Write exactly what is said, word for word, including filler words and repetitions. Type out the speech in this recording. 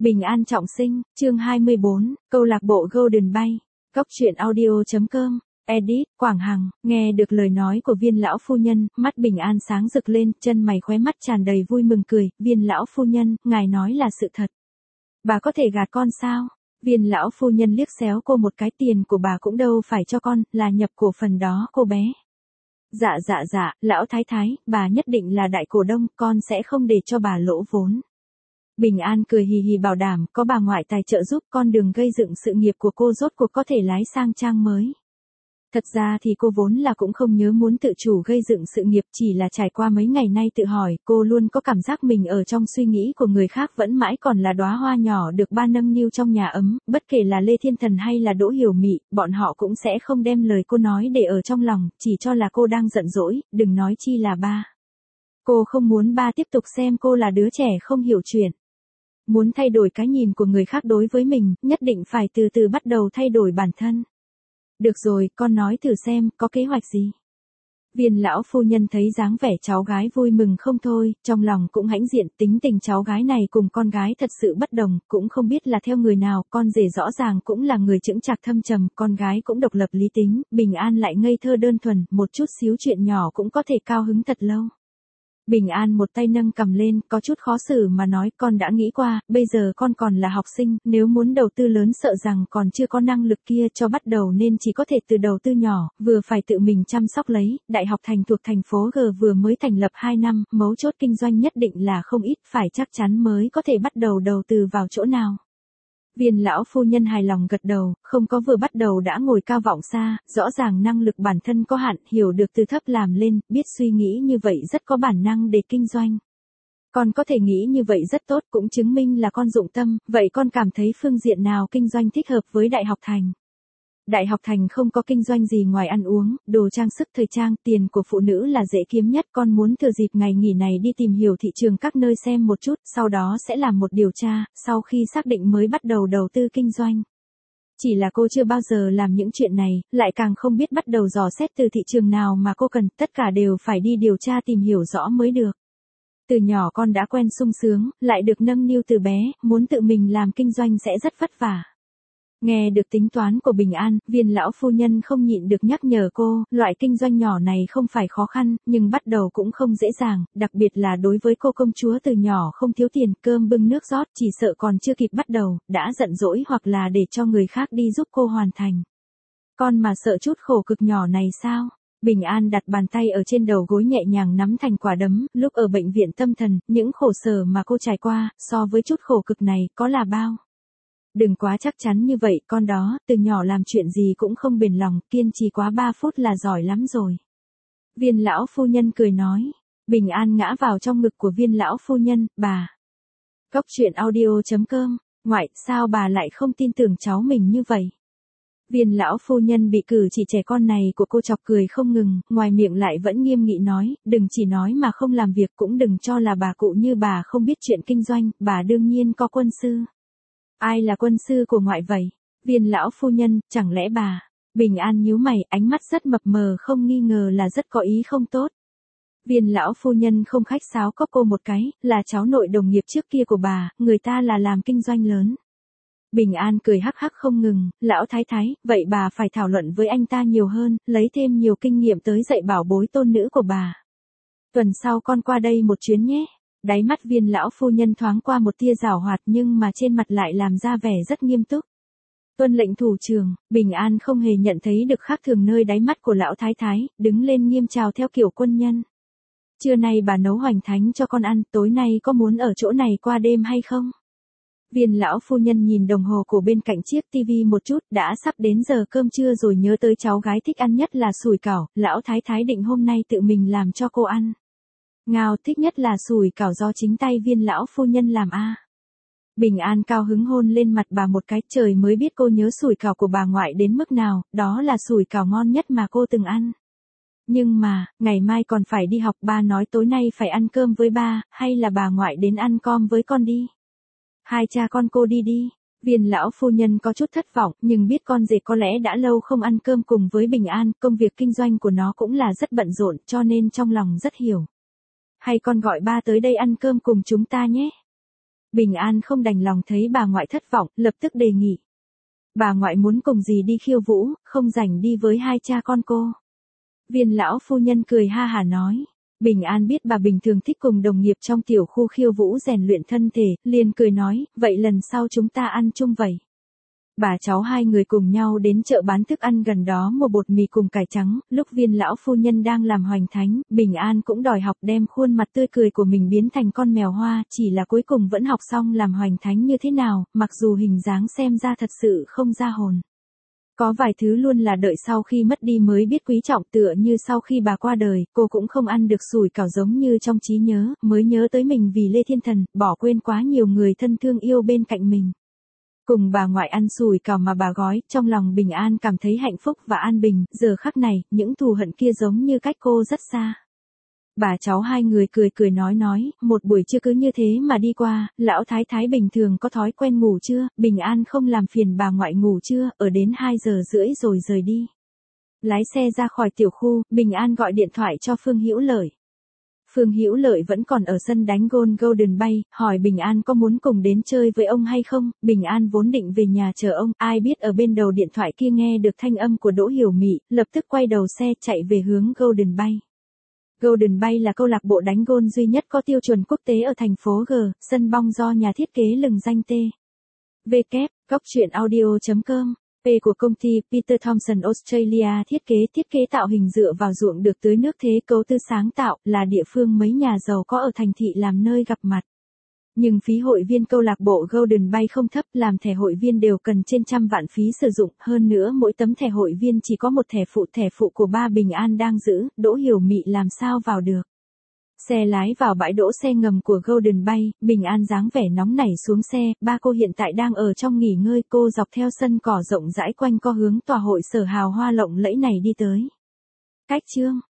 Bình an trọng sinh, chương hai mươi bốn, câu lạc bộ Golden Bay, Cóc truyện audio.com, edit, Quảng Hằng, nghe được lời nói của Viên lão phu nhân, mắt Bình an sáng rực lên, chân mày khóe mắt tràn đầy vui mừng cười, Viên lão phu nhân, ngài nói là sự thật. Bà có thể gạt con sao? Viên lão phu nhân liếc xéo cô một cái, tiền của bà cũng đâu phải cho con, là nhập cổ phần đó cô bé. Dạ dạ dạ, lão thái thái, bà nhất định là đại cổ đông, con sẽ không để cho bà lỗ vốn. Bình an cười hì hì bảo đảm, có bà ngoại tài trợ giúp con đường gây dựng sự nghiệp của cô rốt cuộc có thể lái sang trang mới. Thật ra thì cô vốn là cũng không nhớ muốn tự chủ gây dựng sự nghiệp, chỉ là trải qua mấy ngày nay tự hỏi, cô luôn có cảm giác mình ở trong suy nghĩ của người khác vẫn mãi còn là đóa hoa nhỏ được ba nâng niu trong nhà ấm, bất kể là Lê Thiên Thần hay là Đỗ Hiểu Mị, bọn họ cũng sẽ không đem lời cô nói để ở trong lòng, chỉ cho là cô đang giận dỗi, đừng nói chi là ba. Cô không muốn ba tiếp tục xem cô là đứa trẻ không hiểu chuyện. Muốn thay đổi cái nhìn của người khác đối với mình, nhất định phải từ từ bắt đầu thay đổi bản thân. Được rồi, con nói thử xem, có kế hoạch gì? Viên lão phu nhân thấy dáng vẻ cháu gái vui mừng không thôi, trong lòng cũng hãnh diện, tính tình cháu gái này cùng con gái thật sự bất đồng, cũng không biết là theo người nào, con rể rõ ràng cũng là người chững chạc thâm trầm, con gái cũng độc lập lý tính, Bình an lại ngây thơ đơn thuần, một chút xíu chuyện nhỏ cũng có thể cao hứng thật lâu. Bình an một tay nâng cầm lên, có chút khó xử mà nói, con đã nghĩ qua, bây giờ con còn là học sinh, nếu muốn đầu tư lớn sợ rằng còn chưa có năng lực kia, cho bắt đầu nên chỉ có thể từ đầu tư nhỏ, vừa phải tự mình chăm sóc lấy, Đại học Thành thuộc thành phố G vừa mới thành lập hai năm, mấu chốt kinh doanh nhất định là không ít, phải chắc chắn mới có thể bắt đầu đầu tư vào chỗ nào. Viên lão phu nhân hài lòng gật đầu, không có vừa bắt đầu đã ngồi cao vọng xa, rõ ràng năng lực bản thân có hạn, hiểu được từ thấp làm lên, biết suy nghĩ như vậy rất có bản năng để kinh doanh. Con có thể nghĩ như vậy rất tốt, cũng chứng minh là con dụng tâm, vậy con cảm thấy phương diện nào kinh doanh thích hợp với Đại học Thành? Đại học Thành không có kinh doanh gì ngoài ăn uống, đồ trang sức thời trang, tiền của phụ nữ là dễ kiếm nhất, con muốn thừa dịp ngày nghỉ này đi tìm hiểu thị trường các nơi xem một chút, sau đó sẽ làm một điều tra, sau khi xác định mới bắt đầu đầu tư kinh doanh. Chỉ là cô chưa bao giờ làm những chuyện này, lại càng không biết bắt đầu dò xét từ thị trường nào mà cô cần, tất cả đều phải đi điều tra tìm hiểu rõ mới được. Từ nhỏ con đã quen sung sướng, lại được nâng niu từ bé, muốn tự mình làm kinh doanh sẽ rất vất vả. Nghe được tính toán của Bình an, Viên lão phu nhân không nhịn được nhắc nhở cô, loại kinh doanh nhỏ này không phải khó khăn, nhưng bắt đầu cũng không dễ dàng, đặc biệt là đối với cô công chúa từ nhỏ không thiếu tiền, cơm bưng nước rót, chỉ sợ còn chưa kịp bắt đầu, đã giận dỗi hoặc là để cho người khác đi giúp cô hoàn thành. Con mà sợ chút khổ cực nhỏ này sao? Bình an đặt bàn tay ở trên đầu gối nhẹ nhàng nắm thành quả đấm, lúc ở bệnh viện tâm thần, những khổ sở mà cô trải qua, so với chút khổ cực này, có là bao? Đừng quá chắc chắn như vậy, con đó, từ nhỏ làm chuyện gì cũng không bền lòng, kiên trì quá ba phút là giỏi lắm rồi. Viên lão phu nhân cười nói, Bình an ngã vào trong ngực của viên lão phu nhân, bà. Cóc truyện audio.com, ngoại, sao bà lại không tin tưởng cháu mình như vậy? Viên lão phu nhân bị cử chỉ trẻ con này của cô chọc cười không ngừng, ngoài miệng lại vẫn nghiêm nghị nói, đừng chỉ nói mà không làm việc, cũng đừng cho là bà cụ như bà không biết chuyện kinh doanh, bà đương nhiên có quân sư. Ai là quân sư của ngoại vậy? Viên lão phu nhân, chẳng lẽ bà? Bình an nhíu mày, ánh mắt rất mập mờ, không nghi ngờ là rất có ý không tốt. Viên lão phu nhân không khách sáo có cô một cái, là cháu nội đồng nghiệp trước kia của bà, người ta là làm kinh doanh lớn. Bình an cười hắc hắc không ngừng, lão thái thái, vậy bà phải thảo luận với anh ta nhiều hơn, lấy thêm nhiều kinh nghiệm tới dạy bảo bối tôn nữ của bà. Tuần sau con qua đây một chuyến nhé. Đáy mắt viên lão phu nhân thoáng qua một tia giảo hoạt nhưng mà trên mặt lại làm ra vẻ rất nghiêm túc. Tuân lệnh thủ trưởng, Bình an không hề nhận thấy được khác thường nơi đáy mắt của lão thái thái, đứng lên nghiêm chào theo kiểu quân nhân. Trưa nay bà nấu hoành thánh cho con ăn, tối nay có muốn ở chỗ này qua đêm hay không? Viên lão phu nhân nhìn đồng hồ của bên cạnh chiếc tivi một chút, đã sắp đến giờ cơm trưa rồi nhớ tới cháu gái thích ăn nhất là sủi cảo, lão thái thái định hôm nay tự mình làm cho cô ăn. Ngao, thích nhất là sủi cảo do chính tay viên lão phu nhân làm a. À. Bình an cao hứng hôn lên mặt bà một cái, trời mới biết cô nhớ sủi cảo của bà ngoại đến mức nào, đó là sủi cảo ngon nhất mà cô từng ăn. Nhưng mà, ngày mai còn phải đi học, ba nói tối nay phải ăn cơm với ba, hay là bà ngoại đến ăn com với con đi? Hai cha con cô đi đi. Viên lão phu nhân có chút thất vọng, nhưng biết con rể có lẽ đã lâu không ăn cơm cùng với Bình an, công việc kinh doanh của nó cũng là rất bận rộn, cho nên trong lòng rất hiểu. Hay con gọi ba tới đây ăn cơm cùng chúng ta nhé. Bình An không đành lòng thấy bà ngoại thất vọng, lập tức đề nghị. Bà ngoại muốn cùng dì đi khiêu vũ, không rảnh đi với hai cha con cô. Viên lão phu nhân cười ha hả nói. Bình An biết bà bình thường thích cùng đồng nghiệp trong tiểu khu khiêu vũ rèn luyện thân thể, liền cười nói, vậy lần sau chúng ta ăn chung vậy. Bà cháu hai người cùng nhau đến chợ bán thức ăn gần đó mua bột mì cùng cải trắng, lúc viên lão phu nhân đang làm hoành thánh, Bình An cũng đòi học đem khuôn mặt tươi cười của mình biến thành con mèo hoa, chỉ là cuối cùng vẫn học xong làm hoành thánh như thế nào, mặc dù hình dáng xem ra thật sự không ra hồn. Có vài thứ luôn là đợi sau khi mất đi mới biết quý trọng, tựa như sau khi bà qua đời, cô cũng không ăn được sủi cảo giống như trong trí nhớ, mới nhớ tới mình vì Lê Thiên Thần, bỏ quên quá nhiều người thân thương yêu bên cạnh mình. Cùng bà ngoại ăn sủi cảo mà bà gói, trong lòng Bình An cảm thấy hạnh phúc và an bình, giờ khắc này, những thù hận kia giống như cách cô rất xa. Bà cháu hai người cười cười nói nói, một buổi trưa cứ như thế mà đi qua, lão thái thái bình thường có thói quen ngủ trưa, Bình An không làm phiền bà ngoại ngủ trưa, ở đến hai giờ rưỡi rồi rời đi. Lái xe ra khỏi tiểu khu, Bình An gọi điện thoại cho Phương Hữu Lợi. Phương Hữu Lợi vẫn còn ở sân đánh golf Golden Bay, hỏi Bình An có muốn cùng đến chơi với ông hay không. Bình An vốn định về nhà chờ ông, ai biết ở bên đầu điện thoại kia nghe được thanh âm của Đỗ Hiểu Mị, lập tức quay đầu xe chạy về hướng Golden Bay. Golden Bay là câu lạc bộ đánh golf duy nhất có tiêu chuẩn quốc tế ở thành phố G, sân bóng do nhà thiết kế lừng danh T. W, góc truyện audio chấm com. P của công ty Peter Thomson Australia thiết kế thiết kế tạo hình dựa vào ruộng được tưới nước thế cấu tư sáng tạo, là địa phương mấy nhà giàu có ở thành thị làm nơi gặp mặt. Nhưng phí hội viên câu lạc bộ Golden Bay không thấp, làm thẻ hội viên đều cần trên trăm vạn phí sử dụng, hơn nữa mỗi tấm thẻ hội viên chỉ có một thẻ phụ, thẻ phụ của ba Bình An đang giữ, Đỗ Hiểu Mị làm sao vào được. Xe lái vào bãi đỗ xe ngầm của Golden Bay, Bình An dáng vẻ nóng nảy xuống xe, ba cô hiện tại đang ở trong nghỉ ngơi, cô dọc theo sân cỏ rộng rãi quanh co hướng tòa hội sở hào hoa lộng lẫy này đi tới. Cách chương